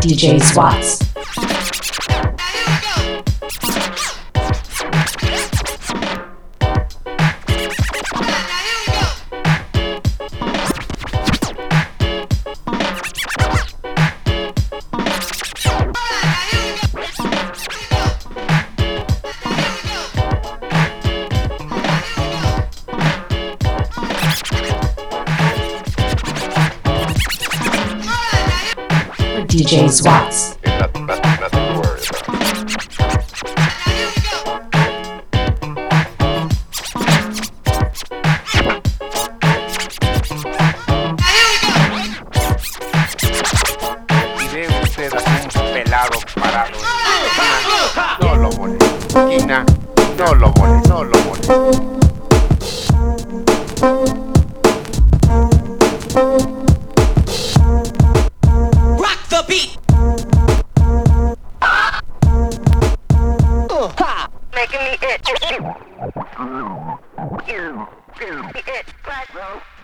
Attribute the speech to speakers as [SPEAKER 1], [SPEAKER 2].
[SPEAKER 1] DJ Swats. DJ Swats.
[SPEAKER 2] Nothing to worry about.
[SPEAKER 3] Y ve usted a un pelado parado en no lo moleste. Esquina, no lo moleste, no lo moleste.
[SPEAKER 4] Making me itch. Itch. Black roll.